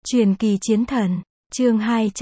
Truyền kỳ chiến thần, chương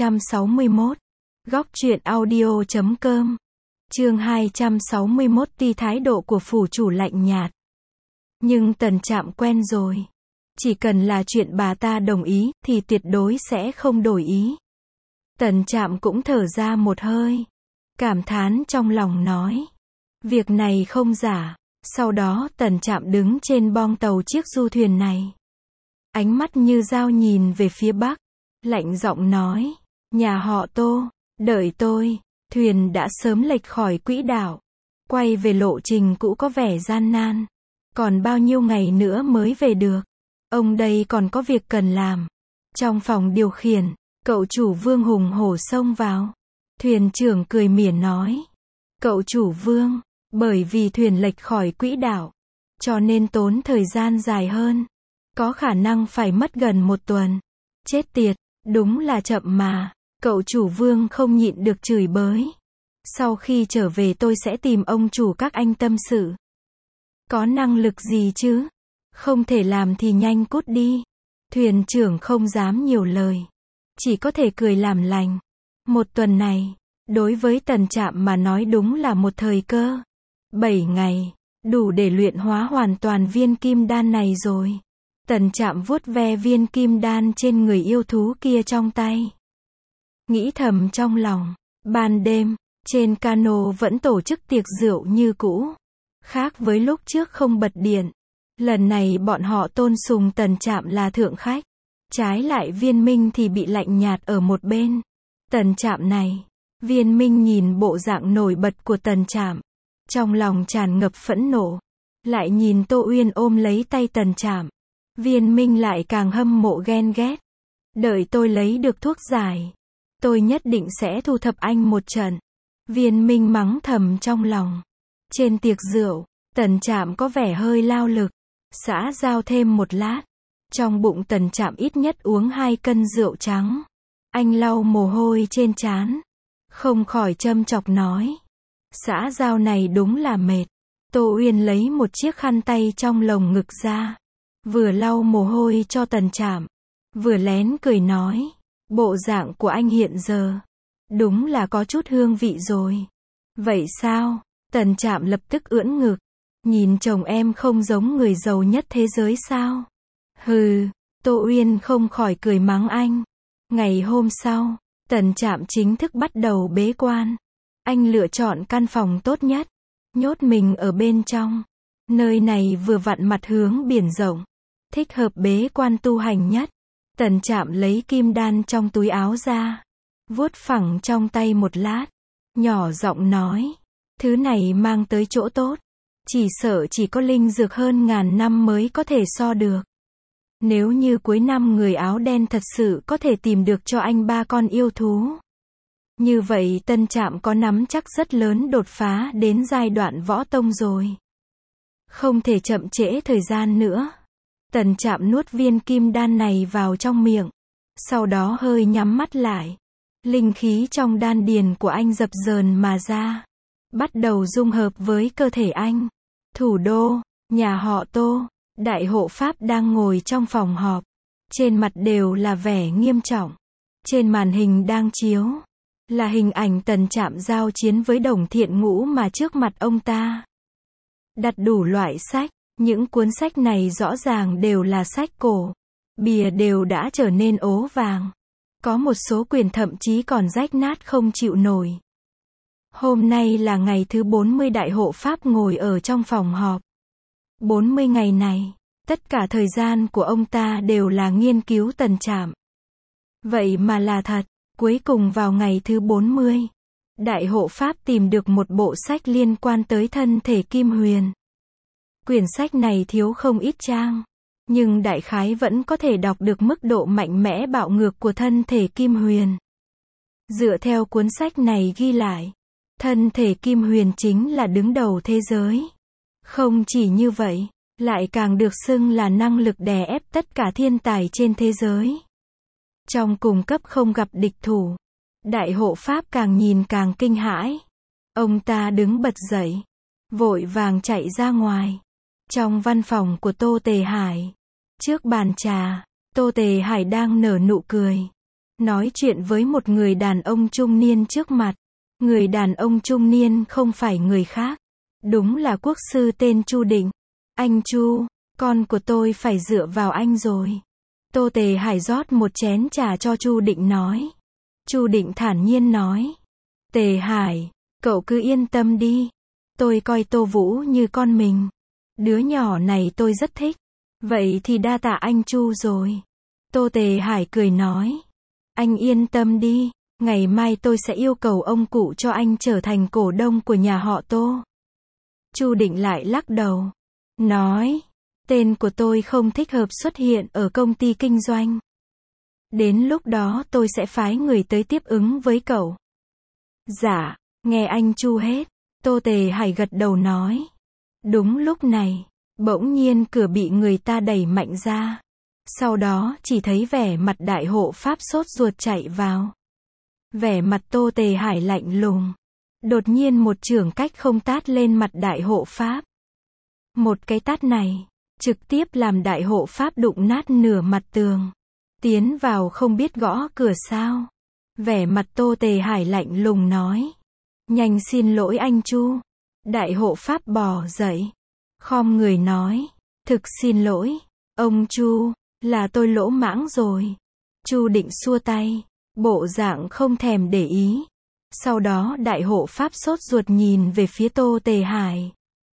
261. Góc truyện audio.com. Chương 261. Tuy thái độ của phủ chủ lạnh nhạt, nhưng Tần Trạm quen rồi. Chỉ cần là chuyện bà ta đồng ý, thì tuyệt đối sẽ không đổi ý. Tần Trạm cũng thở ra một hơi, cảm thán trong lòng nói, việc này không giả. Sau đó Tần Trạm đứng trên bong tàu chiếc du thuyền này, ánh mắt như dao nhìn về phía bắc, lạnh giọng nói, nhà họ Tô, đợi tôi. Thuyền đã sớm lệch khỏi quỹ đạo, quay về lộ trình cũ có vẻ gian nan. Còn bao nhiêu ngày nữa mới về được? Ông đây còn có việc cần làm. Trong phòng điều khiển, cậu chủ Vương hùng hổ xông vào. Thuyền trưởng cười mỉa nói, cậu chủ Vương, bởi vì thuyền lệch khỏi quỹ đạo, cho nên tốn thời gian dài hơn. Có khả năng phải mất gần 1 tuần. Chết tiệt, đúng là chậm mà. Cậu chủ Vương không nhịn được chửi bới. Sau khi trở về tôi sẽ tìm ông chủ các anh tâm sự. Có năng lực gì chứ? Không thể làm thì nhanh cút đi. Thuyền trưởng không dám nhiều lời, chỉ có thể cười làm lành. 1 tuần này, đối với Tần Trạm mà nói đúng là một thời cơ. 7 ngày, đủ để luyện hóa hoàn toàn viên kim đan này rồi. Tần Trạm vuốt ve viên kim đan trên người yêu thú kia trong tay, nghĩ thầm trong lòng. Ban đêm, trên cano vẫn tổ chức tiệc rượu như cũ. Khác với lúc trước không bật điện, lần này bọn họ tôn sùng Tần Trạm là thượng khách. Trái lại Viên Minh thì bị lạnh nhạt ở một bên. Tần Trạm này, Viên Minh nhìn bộ dạng nổi bật của Tần Trạm, trong lòng tràn ngập phẫn nộ. Lại nhìn Tô Uyên ôm lấy tay Tần Trạm, Viên Minh lại càng hâm mộ ghen ghét. Đợi tôi lấy được thuốc giải, tôi nhất định sẽ thu thập anh một trận. Viên Minh mắng thầm trong lòng. Trên tiệc rượu, Tần Trạm có vẻ hơi lao lực, xã giao thêm một lát. Trong bụng Tần Trạm ít nhất uống 2 cân rượu trắng. Anh lau mồ hôi trên trán, không khỏi châm chọc nói, xã giao này đúng là mệt. Tô Uyên lấy một chiếc khăn tay trong lồng ngực ra, vừa lau mồ hôi cho Tần Trạm, vừa lén cười nói, bộ dạng của anh hiện giờ, đúng là có chút hương vị rồi. Vậy sao? Tần Trạm lập tức ưỡn ngực, nhìn chồng em không giống người giàu nhất thế giới sao? Hừ, Tô Uyên không khỏi cười mắng anh. Ngày hôm sau, Tần Trạm chính thức bắt đầu bế quan. Anh lựa chọn căn phòng tốt nhất, nhốt mình ở bên trong. Nơi này vừa vặn mặt hướng biển rộng, thích hợp bế quan tu hành nhất. Tần Trạm lấy kim đan trong túi áo ra, vuốt phẳng trong tay một lát, nhỏ giọng nói, thứ này mang tới chỗ tốt, chỉ sợ chỉ có linh dược hơn 1000 năm mới có thể so được. Nếu như cuối năm người áo đen thật sự có thể tìm được cho anh 3 con yêu thú, như vậy Tần Trạm có nắm chắc rất lớn đột phá đến giai đoạn võ tông rồi. Không thể chậm trễ thời gian nữa. Tần Trạm nuốt viên kim đan này vào trong miệng, sau đó hơi nhắm mắt lại. Linh khí trong đan điền của anh dập dờn mà ra, bắt đầu dung hợp với cơ thể anh. Thủ đô, nhà họ Tô, đại hộ pháp đang ngồi trong phòng họp. Trên mặt đều là vẻ nghiêm trọng. Trên màn hình đang chiếu là hình ảnh Tần Trạm giao chiến với Đồng Thiện Ngũ mà trước mặt ông ta đặt đủ loại sách. Những cuốn sách này rõ ràng đều là sách cổ, bìa đều đã trở nên ố vàng. Có một số quyển thậm chí còn rách nát không chịu nổi. Hôm nay là ngày thứ 40 đại hộ pháp ngồi ở trong phòng họp. 40 ngày này, tất cả thời gian của ông ta đều là nghiên cứu Tần Trạm. Vậy mà là thật, cuối cùng vào ngày thứ 40, đại hộ pháp tìm được một bộ sách liên quan tới thân thể Kim Huyền. Quyển sách này thiếu không ít trang, nhưng đại khái vẫn có thể đọc được mức độ mạnh mẽ bạo ngược của thân thể Kim Huyền. Dựa theo cuốn sách này ghi lại, thân thể Kim Huyền chính là đứng đầu thế giới. Không chỉ như vậy, lại càng được xưng là năng lực đè ép tất cả thiên tài trên thế giới. Trong cùng cấp không gặp địch thủ, đại hộ pháp càng nhìn càng kinh hãi. Ông ta đứng bật dậy, vội vàng chạy ra ngoài. Trong văn phòng của Tô Tề Hải, trước bàn trà, Tô Tề Hải đang nở nụ cười, nói chuyện với một người đàn ông trung niên trước mặt. Người đàn ông trung niên không phải người khác, đúng là quốc sư tên Chu Định. Anh Chu, con của tôi phải dựa vào anh rồi. Tô Tề Hải rót một chén trà cho Chu Định nói. Chu Định thản nhiên nói. Tề Hải, cậu cứ yên tâm đi. Tôi coi Tô Vũ như con mình. Đứa nhỏ này tôi rất thích. Vậy thì đa tạ anh Chu rồi. Tô Tề Hải cười nói. Anh yên tâm đi. Ngày mai tôi sẽ yêu cầu ông cụ cho anh trở thành cổ đông của nhà họ Tô. Chu Định lại lắc đầu. Nói. Tên của tôi không thích hợp xuất hiện ở công ty kinh doanh. Đến lúc đó tôi sẽ phái người tới tiếp ứng với cậu. Dạ, nghe anh Chu hết. Tô Tề Hải gật đầu nói. Đúng lúc này, bỗng nhiên cửa bị người ta đẩy mạnh ra. Sau đó chỉ thấy vẻ mặt đại hộ pháp sốt ruột chạy vào. Vẻ mặt Tô Tề Hải lạnh lùng. Đột nhiên một chưởng cách không tát lên mặt đại hộ pháp. Một cái tát này, trực tiếp làm đại hộ pháp đụng nát nửa mặt tường. Tiến vào không biết gõ cửa sao. Vẻ mặt Tô Tề Hải lạnh lùng nói. Nhanh xin lỗi anh Chu. Đại hộ pháp bò dậy. Khom người nói. Thực xin lỗi. Ông Chu, là tôi lỗ mãng rồi. Chu Định xua tay. Bộ dạng không thèm để ý. Sau đó đại hộ pháp sốt ruột nhìn về phía Tô Tề Hải.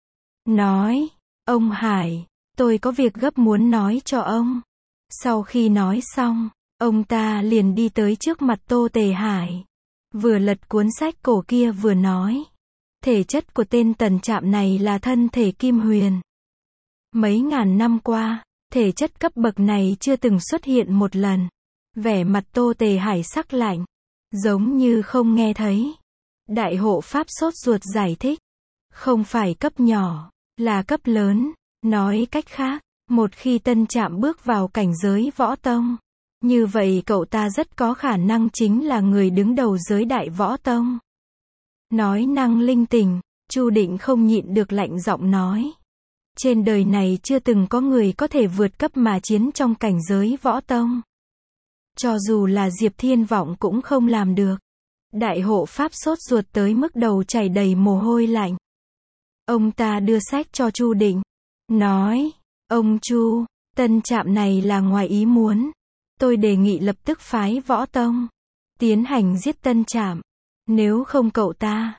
Nói. Ông Hải, tôi có việc gấp muốn nói cho ông. Sau khi nói xong, ông ta liền đi tới trước mặt Tô Tề Hải. Vừa lật cuốn sách cổ kia vừa nói. Thể chất của tên Tần Trạm này là thân thể kim huyền. Mấy ngàn năm qua, thể chất cấp bậc này chưa từng xuất hiện một lần. Vẻ mặt Tô Tề Hải sắc lạnh, giống như không nghe thấy. Đại hộ pháp sốt ruột giải thích. Không phải cấp nhỏ, là cấp lớn. Nói cách khác, một khi Tân Trạm bước vào cảnh giới võ tông, như vậy cậu ta rất có khả năng chính là người đứng đầu giới đại võ tông. Nói năng linh tinh, Chu Định không nhịn được lạnh giọng nói. Trên đời này chưa từng có người có thể vượt cấp mà chiến trong cảnh giới võ tông. Cho dù là Diệp Thiên Vọng cũng không làm được. Đại hộ pháp sốt ruột tới mức đầu chảy đầy mồ hôi lạnh. Ông ta đưa sách cho Chu Định. Nói. Ông Chu, Tân Trạm này là ngoài ý muốn. Tôi đề nghị lập tức phái võ tông. Tiến hành giết Tân Trạm. Nếu không cậu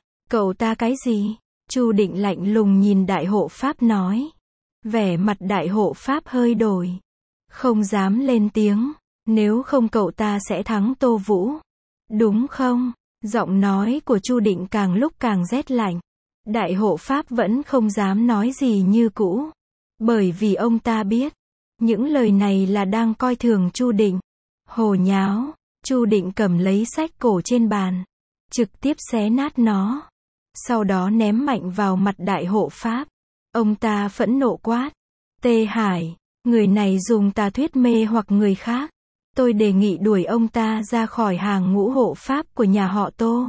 ta cái gì? Chu Định lạnh lùng nhìn đại hộ pháp nói. Vẻ mặt đại hộ pháp hơi đổi. Không dám lên tiếng. Nếu không cậu ta sẽ thắng Tô Vũ. Đúng không? Giọng nói của Chu Định càng lúc càng rét lạnh. Đại hộ pháp vẫn không dám nói gì như cũ. Bởi vì ông ta biết. Những lời này là đang coi thường Chu Định. Hồ nháo. Chu Định cầm lấy sách cổ trên bàn. Trực tiếp xé nát nó. Sau đó ném mạnh vào mặt đại hộ pháp. Ông ta phẫn nộ quát. Tề Hải, người này dùng tà thuyết mê hoặc người khác. Tôi đề nghị đuổi ông ta ra khỏi hàng ngũ hộ pháp của nhà họ Tô.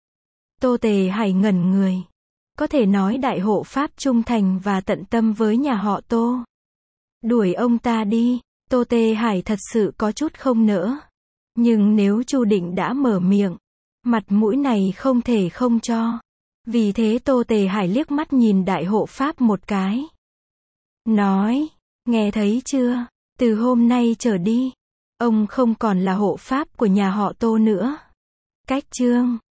Tô Tề Hải ngẩn người. Có thể nói đại hộ pháp trung thành và tận tâm với nhà họ Tô. Đuổi ông ta đi. Tô Tề Hải thật sự có chút không nỡ. Nhưng nếu Chu Định đã mở miệng, mặt mũi này không thể không cho. Vì thế Tô Tề Hải liếc mắt nhìn đại hộ pháp một cái. Nói, nghe thấy chưa? Từ hôm nay trở đi, ông không còn là hộ pháp của nhà họ Tô nữa. Cách chương